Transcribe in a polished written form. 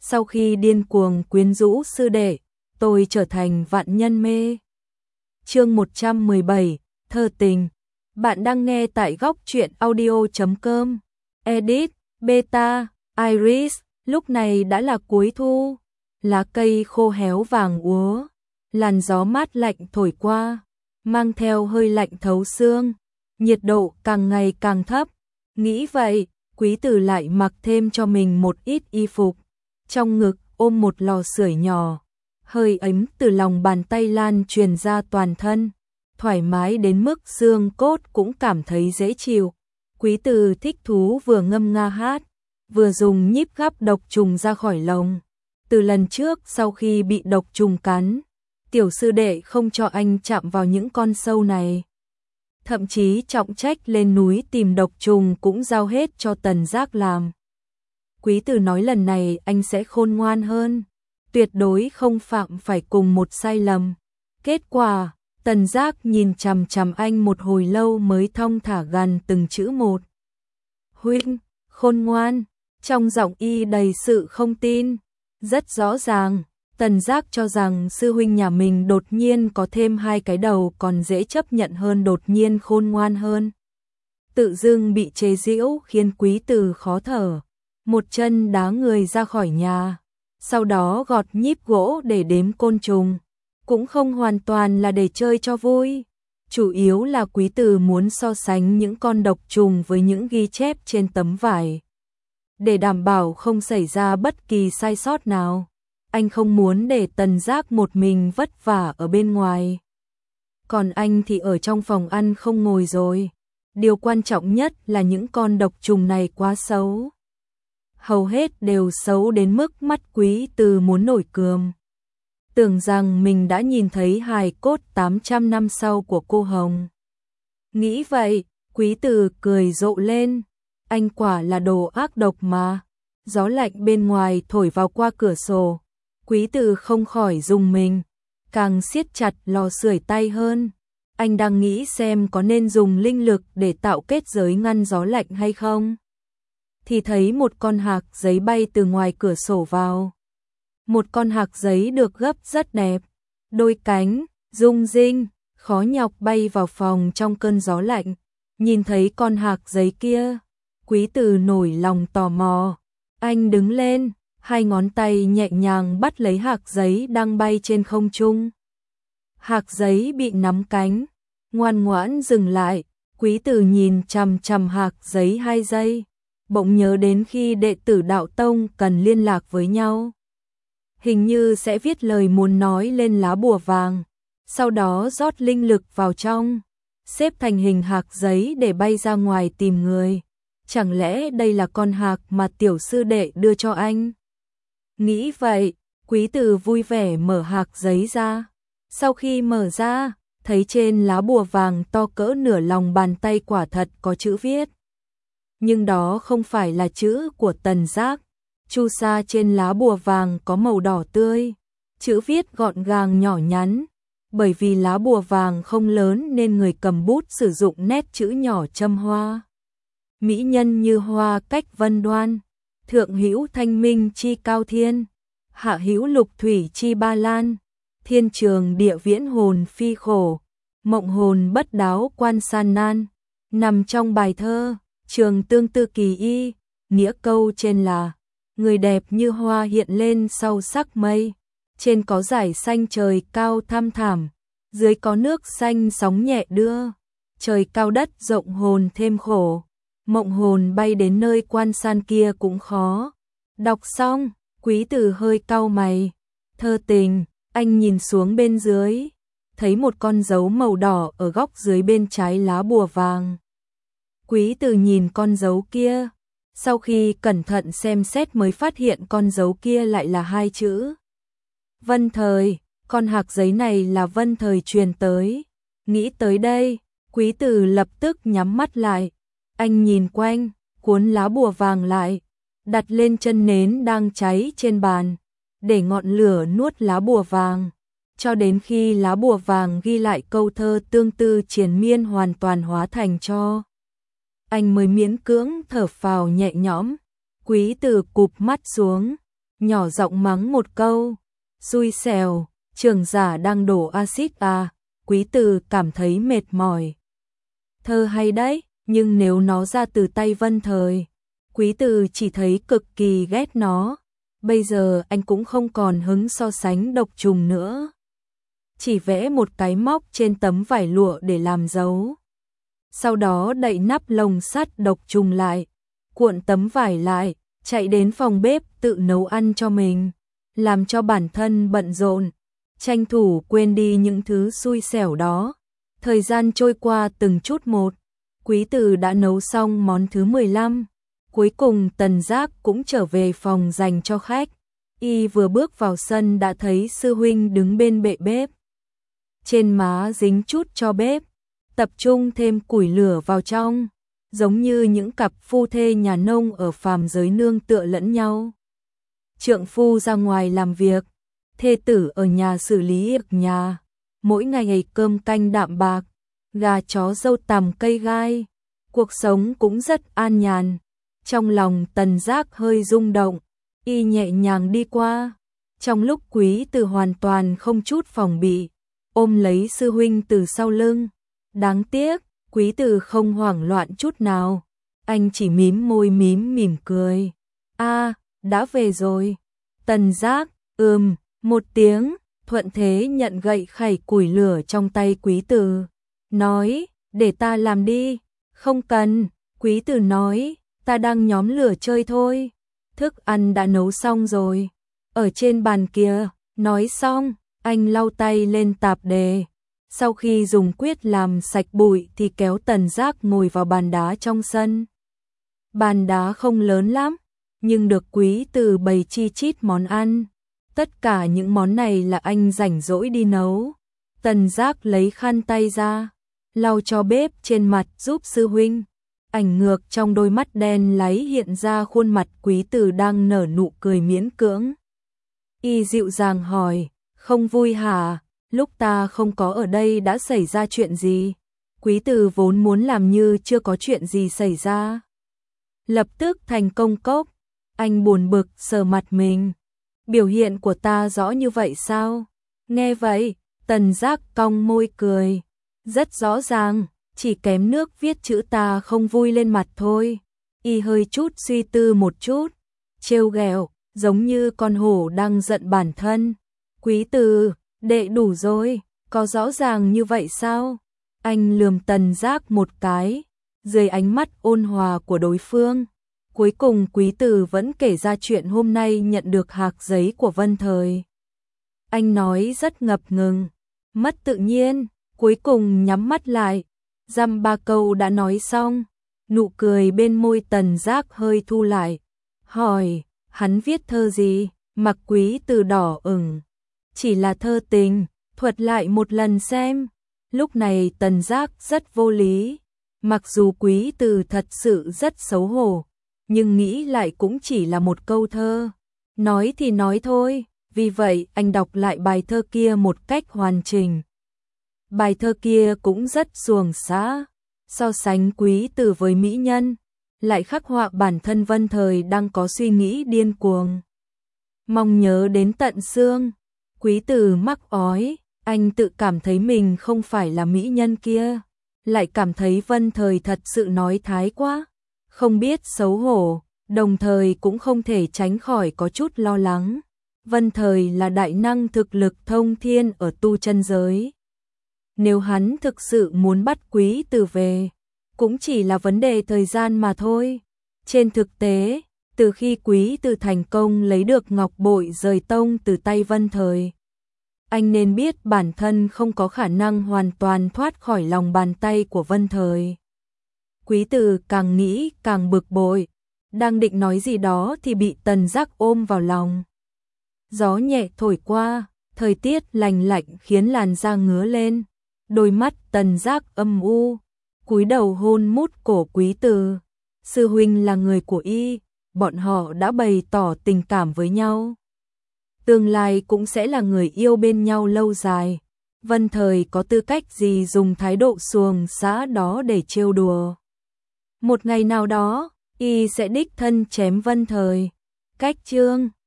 sau khi điên cuồng quyến rũ sư đệ, tôi trở thành vạn nhân mê. Chương 117, thơ tình. Bạn đang nghe tại góc truyện audio.com. Edit, Beta, Iris. Lúc này đã là cuối thu, lá cây khô héo vàng úa, làn gió mát lạnh thổi qua, mang theo hơi lạnh thấu xương, nhiệt độ càng ngày càng thấp. Nghĩ vậy, Quý Tử lại mặc thêm cho mình một ít y phục, trong ngực ôm một lò sưởi nhỏ, hơi ấm từ lòng bàn tay lan truyền ra toàn thân, thoải mái đến mức xương cốt cũng cảm thấy dễ chịu. Quý Tử thích thú vừa ngâm nga hát, vừa dùng nhíp gắp độc trùng ra khỏi lồng. Từ lần trước sau khi bị độc trùng cắn, tiểu sư đệ không cho anh chạm vào những con sâu này. Thậm chí trọng trách lên núi tìm độc trùng cũng giao hết cho Tần Giác làm. Quý Tử nói lần này anh sẽ khôn ngoan hơn, tuyệt đối không phạm phải cùng một sai lầm. Kết quả, Tần Giác nhìn chằm chằm anh một hồi lâu mới thong thả gằn từng chữ một. Huynh, khôn ngoan, trong giọng y đầy sự không tin. Rất rõ ràng, Tần Giác cho rằng sư huynh nhà mình đột nhiên có thêm hai cái đầu còn dễ chấp nhận hơn đột nhiên khôn ngoan hơn. Tự dưng bị chế giễu khiến Quý Tử khó thở, một chân đá người ra khỏi nhà, sau đó gọt nhíp gỗ để đếm côn trùng. Cũng không hoàn toàn là để chơi cho vui, chủ yếu là Quý Tử muốn so sánh những con độc trùng với những ghi chép trên tấm vải, để đảm bảo không xảy ra bất kỳ sai sót nào. Anh không muốn để Tần Giác một mình vất vả ở bên ngoài. Còn anh thì ở trong phòng ăn không ngồi rồi. Điều quan trọng nhất là những con độc trùng này quá xấu. Hầu hết đều xấu đến mức mắt Quý Tử muốn nổi cườm. Tưởng rằng mình đã nhìn thấy hài cốt 800 năm sau của cô Hồng. Nghĩ vậy, Quý Tử cười rộ lên. Anh quả là đồ ác độc mà. Gió lạnh bên ngoài thổi vào qua cửa sổ. Quý Tử không khỏi rùng mình, càng siết chặt lò sưởi tay hơn. Anh đang nghĩ xem có nên dùng linh lực để tạo kết giới ngăn gió lạnh hay không. Thì thấy một con hạc giấy bay từ ngoài cửa sổ vào. Một con hạc giấy được gấp rất đẹp, đôi cánh, rung rinh, khó nhọc bay vào phòng trong cơn gió lạnh. Nhìn thấy con hạc giấy kia, Quý Tử nổi lòng tò mò. Anh đứng lên, hai ngón tay nhẹ nhàng bắt lấy hạc giấy đang bay trên không trung. Hạc giấy bị nắm cánh, ngoan ngoãn dừng lại. Quý Tử nhìn chằm chằm hạc giấy 2 giây, bỗng nhớ đến khi đệ tử đạo tông cần liên lạc với nhau. Hình như sẽ viết lời muốn nói lên lá bùa vàng, sau đó rót linh lực vào trong, xếp thành hình hạc giấy để bay ra ngoài tìm người. Chẳng lẽ đây là con hạc mà tiểu sư đệ đưa cho anh? Nghĩ vậy, Quý Tử vui vẻ mở hạc giấy ra. Sau khi mở ra, thấy trên lá bùa vàng to cỡ nửa lòng bàn tay quả thật có chữ viết. Nhưng đó không phải là chữ của Tần Giác. Chu sa trên lá bùa vàng có màu đỏ tươi, chữ viết gọn gàng nhỏ nhắn. Bởi vì lá bùa vàng không lớn nên người cầm bút sử dụng nét chữ nhỏ châm hoa. Mỹ nhân như hoa cách vân đoan, thượng hữu thanh minh chi cao thiên, hạ hữu lục thủy chi ba lan, thiên trường địa viễn hồn phi khổ, mộng hồn bất đáo quan san nan. Nằm trong bài thơ Trường Tương Tư Kỳ Y, nghĩa câu trên là: người đẹp như hoa hiện lên sau sắc mây, trên có dải xanh trời cao thăm thẳm, dưới có nước xanh sóng nhẹ đưa, trời cao đất rộng hồn thêm khổ, mộng hồn bay đến nơi quan san kia cũng khó. Đọc xong, Quý Tử hơi cau mày. Thơ tình. Anh nhìn xuống bên dưới, thấy một con dấu màu đỏ ở góc dưới bên trái lá bùa vàng. Quý Tử nhìn con dấu kia, sau khi cẩn thận xem xét mới phát hiện con dấu kia lại là 2 chữ Vân Thời. Con hạc giấy này là Vân Thời truyền tới. Nghĩ tới đây, Quý Tử lập tức nhắm mắt lại. Anh nhìn quanh, cuốn lá bùa vàng lại, đặt lên chân nến đang cháy trên bàn, để ngọn lửa nuốt lá bùa vàng, cho đến khi lá bùa vàng ghi lại câu thơ tương tư triền miên hoàn toàn hóa thành tro. Anh mới miễn cưỡng thở phào nhẹ nhõm. Quý Tử cụp mắt xuống, nhỏ giọng mắng một câu, xui xẻo, trưởng giả đang đổ axit à, Quý Từ cảm thấy mệt mỏi. Thơ hay đấy, nhưng nếu nó ra từ tay Vân Thời, Quý Từ chỉ thấy cực kỳ ghét nó. Bây giờ anh cũng không còn hứng so sánh độc trùng nữa. Chỉ vẽ một cái móc trên tấm vải lụa để làm dấu. Sau đó đậy nắp lồng sắt độc trùng lại, cuộn tấm vải lại, chạy đến phòng bếp tự nấu ăn cho mình, làm cho bản thân bận rộn, tranh thủ quên đi những thứ xui xẻo đó. Thời gian trôi qua từng chút một, Quý Từ đã nấu xong món thứ 15. Cuối cùng Tần Giác cũng trở về phòng dành cho khách. Y vừa bước vào sân đã thấy sư huynh đứng bên bệ bếp. Trên má dính chút cho bếp, tập trung thêm củi lửa vào trong, giống như những cặp phu thê nhà nông ở phàm giới nương tựa lẫn nhau. Trượng phu ra ngoài làm việc, thê tử ở nhà xử lý việc nhà, mỗi ngày cơm canh đạm bạc, gà chó dâu tằm cây gai, cuộc sống cũng rất an nhàn. Trong lòng Tần Giác hơi rung động, y nhẹ nhàng đi qua, trong lúc Quý Từ hoàn toàn không chút phòng bị, ôm lấy sư huynh từ sau lưng. Đáng tiếc, Quý Từ không hoảng loạn chút nào, anh chỉ mím môi mỉm cười. A, đã về rồi. Tần Giác, một tiếng, thuận thế nhận gậy khẩy củi lửa trong tay Quý Từ, nói, để ta làm đi. Không cần, Quý Từ nói, ta đang nhóm lửa chơi thôi. Thức ăn đã nấu xong rồi, ở trên bàn kia. Nói xong, anh lau tay lên tạp dề. Sau khi dùng quyết làm sạch bụi thì kéo Tần Giác ngồi vào bàn đá trong sân. Bàn đá không lớn lắm, nhưng được Quý Từ bày chi chít món ăn. Tất cả những món này là anh rảnh rỗi đi nấu. Tần Giác lấy khăn tay ra, lau cho bếp trên mặt giúp sư huynh. Ảnh ngược trong đôi mắt đen láy hiện ra khuôn mặt Quý Từ đang nở nụ cười miễn cưỡng. Y dịu dàng hỏi, không vui hả? Lúc ta không có ở đây đã xảy ra chuyện gì? Quý Từ vốn muốn làm như chưa có chuyện gì xảy ra. Lập tức thành công cốc, anh buồn bực sờ mặt mình. Biểu hiện của ta rõ như vậy sao? Nghe vậy, Tần Giác cong môi cười. Rất rõ ràng, chỉ kém nước viết chữ ta không vui lên mặt thôi. Y hơi chút suy tư một chút, trêu ghẹo, giống như con hổ đang giận bản thân. Quý Từ, đệ đủ rồi, có rõ ràng như vậy sao? Anh lườm Tần Giác một cái, dưới ánh mắt ôn hòa của đối phương. Cuối cùng Quý Từ vẫn kể ra chuyện hôm nay nhận được hạc giấy của Vân Thời. Anh nói rất ngập ngừng, mất tự nhiên, cuối cùng nhắm mắt lại. Dăm ba câu đã nói xong, nụ cười bên môi Tần Giác hơi thu lại. Hỏi, hắn viết thơ gì? Mặc Quý Từ đỏ ửng. Chỉ là thơ tình, thuật lại một lần xem. Lúc này Tần Giác rất vô lý. Mặc dù Quý Từ thật sự rất xấu hổ, nhưng nghĩ lại cũng chỉ là một câu thơ. Nói thì nói thôi, vì vậy anh đọc lại bài thơ kia một cách hoàn chỉnh. Bài thơ kia cũng rất xuồng xã, so sánh Quý Từ với mỹ nhân, lại khắc họa bản thân Vân Thời đang có suy nghĩ điên cuồng. Mong nhớ đến tận xương, Quý Từ mắc ói, anh tự cảm thấy mình không phải là mỹ nhân kia, lại cảm thấy Vân Thời thật sự nói thái quá, không biết xấu hổ, đồng thời cũng không thể tránh khỏi có chút lo lắng. Vân Thời là đại năng thực lực thông thiên ở tu chân giới. Nếu hắn thực sự muốn bắt Quý Từ về, cũng chỉ là vấn đề thời gian mà thôi. Trên thực tế, từ khi Quý Từ thành công lấy được ngọc bội rời tông từ tay Vân Thời, anh nên biết bản thân không có khả năng hoàn toàn thoát khỏi lòng bàn tay của Vân Thời. Quý Từ càng nghĩ càng bực bội, đang định nói gì đó thì bị Tần Giác ôm vào lòng. Gió nhẹ thổi qua, thời tiết lành lạnh khiến làn da ngứa lên. Đôi mắt Tần Giác âm u, cúi đầu hôn mút cổ Quý Từ. Sư huynh là người của y, bọn họ đã bày tỏ tình cảm với nhau. Tương lai cũng sẽ là người yêu bên nhau lâu dài. Vân Thời có tư cách gì dùng thái độ xuồng xã đó để trêu đùa. Một ngày nào đó, y sẽ đích thân chém Vân Thời. Cách chương